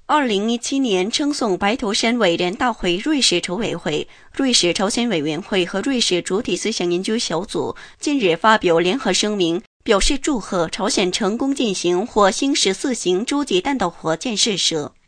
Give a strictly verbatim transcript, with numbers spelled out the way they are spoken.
二零一七年称颂白头山委员大会瑞士筹委会、瑞士朝鲜委员会和瑞士主体思想研究小组近日发表联合声明，表示祝贺朝鲜成功进行火星十四型洲际弹道火箭试射。